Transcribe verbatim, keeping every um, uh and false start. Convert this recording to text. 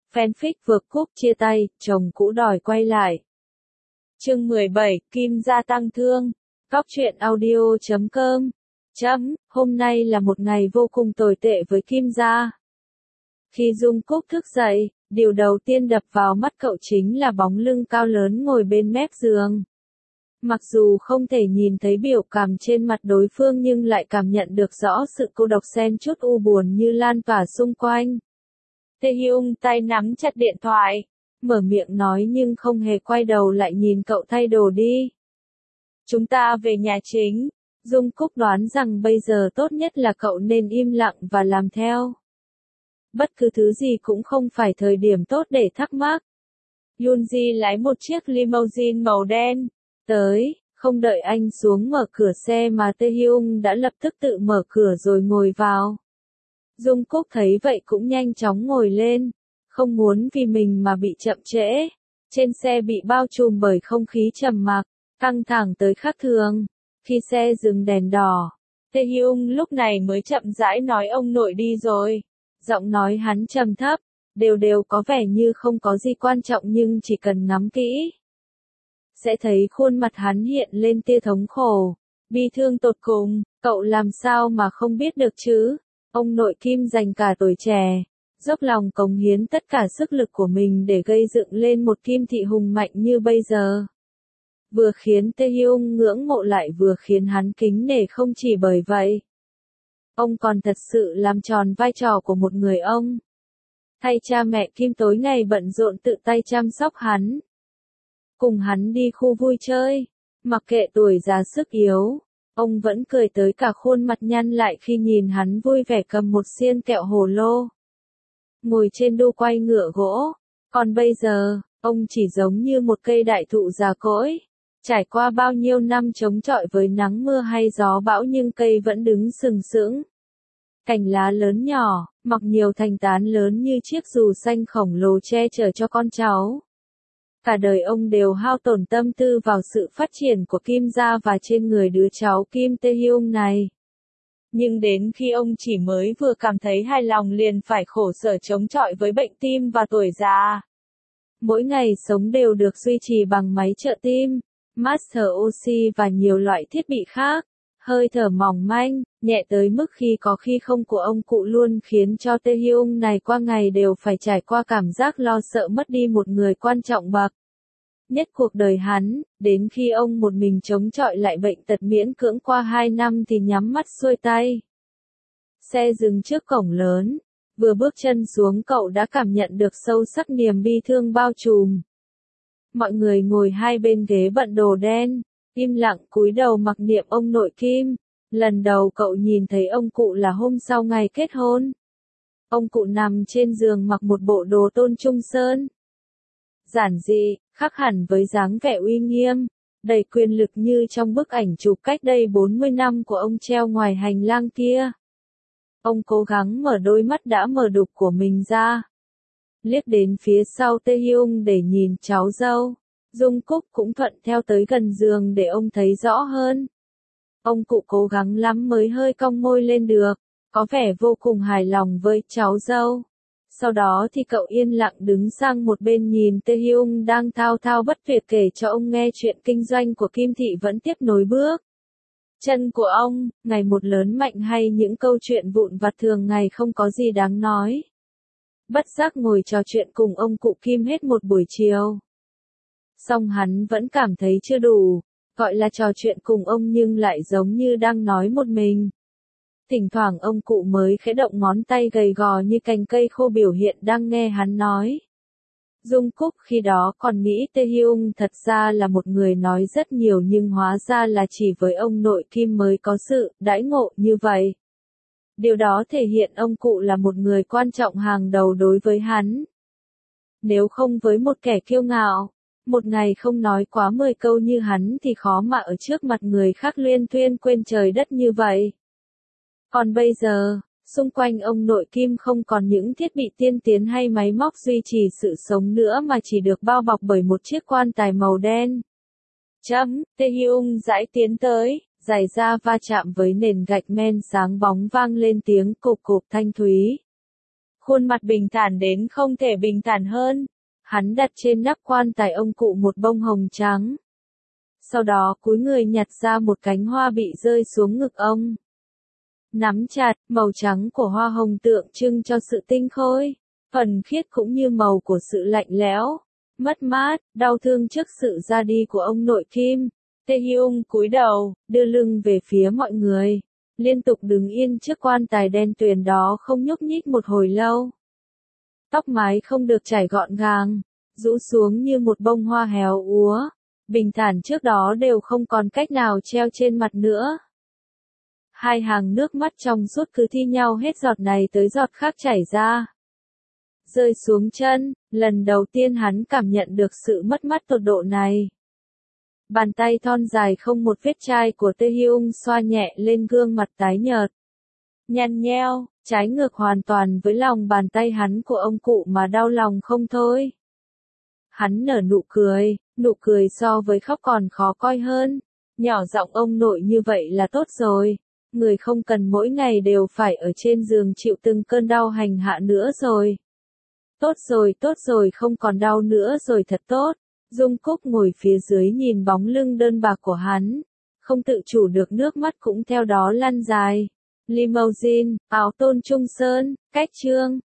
Fanfic vượt cúp chia tay, chồng cũ đòi quay lại. Chương mười bảy, Kim gia tăng thương. Góc truyện audio chấm com. Chấm, hôm nay là một ngày vô cùng tồi tệ với Kim gia. Khi Dung Cúc thức dậy, điều đầu tiên đập vào mắt cậu chính là bóng lưng cao lớn ngồi bên mép giường. Mặc dù không thể nhìn thấy biểu cảm trên mặt đối phương nhưng lại cảm nhận được rõ sự cô độc xen chút u buồn như lan tỏa xung quanh. Tae Hyung tay nắm chặt điện thoại, mở miệng nói nhưng không hề quay đầu lại nhìn cậu thay đồ đi. Chúng ta về nhà chính. Dung Cúc đoán rằng bây giờ tốt nhất là cậu nên im lặng và làm theo. Bất cứ thứ gì cũng không phải thời điểm tốt để thắc mắc. Yoonji lái một chiếc limousine màu đen tới, không đợi anh xuống mở cửa xe mà Tae Hyung đã lập tức tự mở cửa rồi ngồi vào. Dung Cúc thấy vậy cũng nhanh chóng ngồi lên, không muốn vì mình mà bị chậm trễ. Trên xe bị bao trùm bởi không khí trầm mặc, căng thẳng tới khác thường. Khi xe dừng đèn đỏ, Tae Hyung lúc này mới chậm rãi nói ông nội đi rồi. Giọng nói hắn trầm thấp, đều đều có vẻ như không có gì quan trọng nhưng chỉ cần ngắm kỹ sẽ thấy khuôn mặt hắn hiện lên tia thống khổ, bi thương tột cùng. Cậu làm sao mà không biết được chứ? Ông nội Kim dành cả tuổi trẻ, dốc lòng cống hiến tất cả sức lực của mình để gây dựng lên một Kim thị hùng mạnh như bây giờ. Vừa khiến Tae Hyung ngưỡng mộ lại vừa khiến hắn kính nể không chỉ bởi vậy. Ông còn thật sự làm tròn vai trò của một người ông. Thay cha mẹ Kim tối ngày bận rộn tự tay chăm sóc hắn. Cùng hắn đi khu vui chơi, mặc kệ tuổi già sức yếu, ông vẫn cười tới cả khuôn mặt nhăn lại khi nhìn hắn vui vẻ cầm một xiên kẹo hồ lô. Ngồi trên đu quay ngựa gỗ, còn bây giờ, ông chỉ giống như một cây đại thụ già cỗi. Trải qua bao nhiêu năm chống chọi với nắng mưa hay gió bão nhưng cây vẫn đứng sừng sững. Cành lá lớn nhỏ, mọc nhiều thành tán lớn như chiếc dù xanh khổng lồ che chở cho con cháu. Cả đời ông đều hao tổn tâm tư vào sự phát triển của Kim gia và trên người đứa cháu Kim Tae Hyung này. Nhưng đến khi ông chỉ mới vừa cảm thấy hài lòng liền phải khổ sở chống chọi với bệnh tim và tuổi già. Mỗi ngày sống đều được duy trì bằng máy trợ tim, master oxy và nhiều loại thiết bị khác. Hơi thở mỏng manh, nhẹ tới mức khi có khi không của ông cụ luôn khiến cho Tae Hyung này qua ngày đều phải trải qua cảm giác lo sợ mất đi một người quan trọng bậc nhất cuộc đời hắn. Đến khi ông một mình chống chọi lại bệnh tật miễn cưỡng qua hai năm thì nhắm mắt xuôi tay. Xe dừng trước cổng lớn, vừa bước chân xuống cậu đã cảm nhận được sâu sắc niềm bi thương bao trùm. Mọi người ngồi hai bên ghế bận đồ đen, im lặng cúi đầu mặc niệm ông nội Kim. Lần đầu cậu nhìn thấy ông cụ là hôm sau ngày kết hôn. Ông cụ nằm trên giường mặc một bộ đồ tôn trung sơn. Giản dị, khác hẳn với dáng vẻ uy nghiêm, đầy quyền lực như trong bức ảnh chụp cách đây bốn mươi năm của ông treo ngoài hành lang kia. Ông cố gắng mở đôi mắt đã mờ đục của mình ra. Liếc đến phía sau Tae Hyung để nhìn cháu dâu. Dung Cúc cũng thuận theo tới gần giường để ông thấy rõ hơn. Ông cụ cố gắng lắm mới hơi cong môi lên được, có vẻ vô cùng hài lòng với cháu dâu. Sau đó thì cậu yên lặng đứng sang một bên nhìn Tae Hyung đang thao thao bất tuyệt kể cho ông nghe chuyện kinh doanh của Kim thị vẫn tiếp nối bước chân của ông, ngày một lớn mạnh hay những câu chuyện vụn vặt thường ngày không có gì đáng nói. Bất giác ngồi trò chuyện cùng ông cụ Kim hết một buổi chiều. Song hắn vẫn cảm thấy chưa đủ, gọi là trò chuyện cùng ông nhưng lại giống như đang nói một mình. Thỉnh thoảng ông cụ mới khẽ động ngón tay gầy gò như cành cây khô biểu hiện đang nghe hắn nói. Dung Cúc khi đó còn nghĩ Tae Hyung thật ra là một người nói rất nhiều nhưng hóa ra là chỉ với ông nội Kim mới có sự đãi ngộ như vậy. Điều đó thể hiện ông cụ là một người quan trọng hàng đầu đối với hắn. Nếu không với một kẻ kiêu ngạo, một ngày không nói quá mười câu như hắn thì khó mà ở trước mặt người khác luyên thuyên quên trời đất như vậy. Còn bây giờ, xung quanh ông nội Kim không còn những thiết bị tiên tiến hay máy móc duy trì sự sống nữa mà chỉ được bao bọc bởi một chiếc quan tài màu đen. Chấm, Tae Hyung dãi tiến tới, giày da va chạm với nền gạch men sáng bóng vang lên tiếng cộp cộp thanh thúy. khuôn mặt bình thản đến không thể bình thản hơn. Hắn đặt trên nắp quan tài ông cụ một bông hồng trắng. Sau đó cúi người nhặt ra một cánh hoa bị rơi xuống ngực ông. Nắm chặt, màu trắng của hoa hồng tượng trưng cho sự tinh khôi, thuần khiết cũng như màu của sự lạnh lẽo, mất mát, đau thương trước sự ra đi của ông nội Kim. Taehyung cúi đầu, đưa lưng về phía mọi người, liên tục đứng yên trước quan tài đen tuyền đó không nhúc nhích một hồi lâu. Tóc mái không được chải gọn gàng, rũ xuống như một bông hoa héo úa, bình thản trước đó đều không còn cách nào treo trên mặt nữa. Hai hàng nước mắt trong suốt cứ thi nhau hết giọt này tới giọt khác chảy ra. Rơi xuống chân, lần đầu tiên hắn cảm nhận được sự mất mát tột độ này. Bàn tay thon dài không một vết chai của Taehyung xoa nhẹ lên gương mặt tái nhợt, nhăn nheo, trái ngược hoàn toàn với lòng bàn tay hắn của ông cụ mà đau lòng không thôi. Hắn nở nụ cười, nụ cười so với khóc còn khó coi hơn, nhỏ giọng ông nội như vậy là tốt rồi, người không cần mỗi ngày đều phải ở trên giường chịu từng cơn đau hành hạ nữa rồi. Tốt rồi, tốt rồi, không còn đau nữa rồi, thật tốt. Dung Cúc ngồi phía dưới nhìn bóng lưng đơn bạc của hắn, không tự chủ được nước mắt cũng theo đó lăn dài. Limousine, áo tôn trung sơn, cách trương.